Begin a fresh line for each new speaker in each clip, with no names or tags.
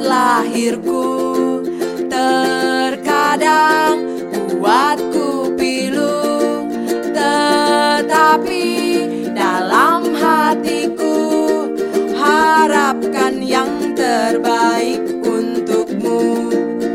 lahirku terkadang buatku pilu, tetapi dalam hatiku harapkan yang terbaik untukmu.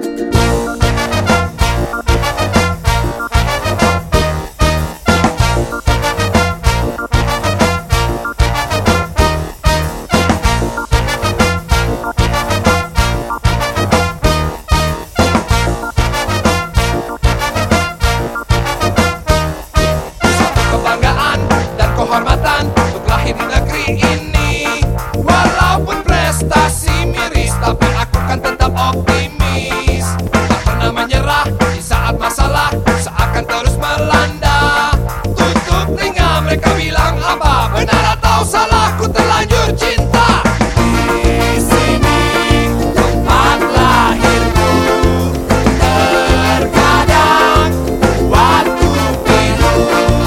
Kehormatan untuk lahir di negeri ini. Walaupun prestasi miris, tapi aku kan tetap optimis. Tak pernah menyerah di saat masalah seakan terus melanda. Tutup telinga mereka bilang apa, benar atau salah, ku terlanjur cinta. Di sini tempat lahirku, terkadang buatku pilu,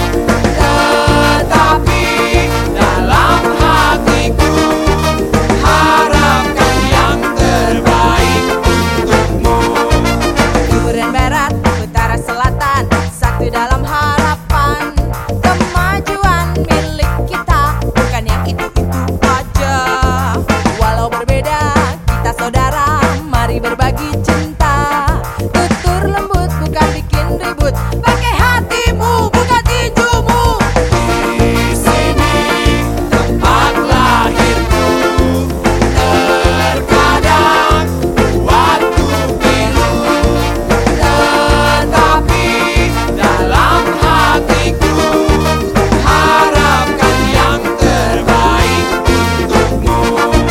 tetapi dalam hatiku harapkan yang terbaik untukmu.
Duren barat, utara, selatan, satu dalam harapan. Kemajuan milik kita bukan yang itu-itu aja. Walau berbeda, kita saudara, mari berbagi cinta. Tutur lembut bukan bikin ribut, pakai hatimu bukan tinjumu.
Di sini tempat lahirku, terkadang buatku pilu, tetapi dalam hatiku harapkan yang terbaik untukmu.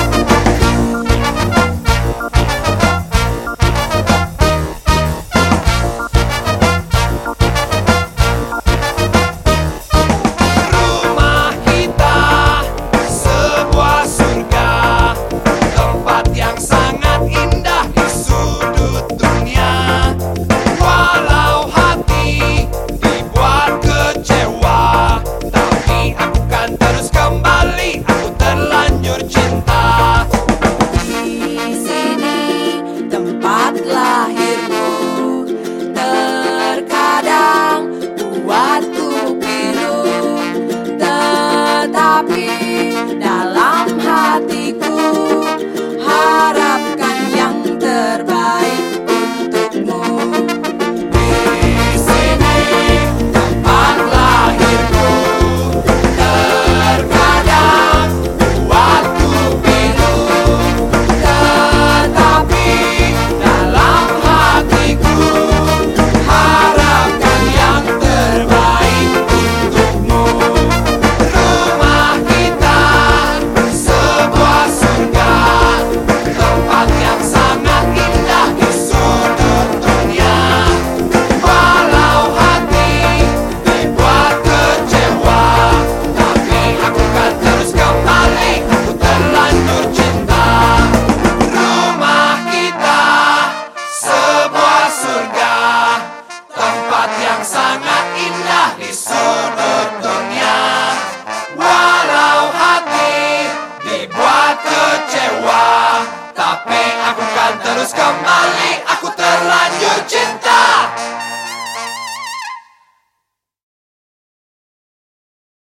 Rumah kita sebuah surga, tempat yang sangat indah di sudut dunia. Walau hati dibuat kecewa, tapi aku kan terus kembali, aku terlanjur cinta.
Di sini tempat lahirmu, terkadang buatku pilu, tetapi dalam hatiku harapkan yang terbaik untukmu.
Di sini tempat lahirku, terkadang buatku pilu, tetapi dalam hatiku harapkan yang terbaik untukmu. Rumah kita sebuah surga, tempat yang sangat indah di sudut dunia. Walau hati dibuat kecewa, tapi aku kan terus kembali, aku terlanjur cinta. Rumah kita sebuah surga, tempat yang sangat indah di sudut dunia. Walau hati dibuat kecewa, tapi aku kan terus kembali,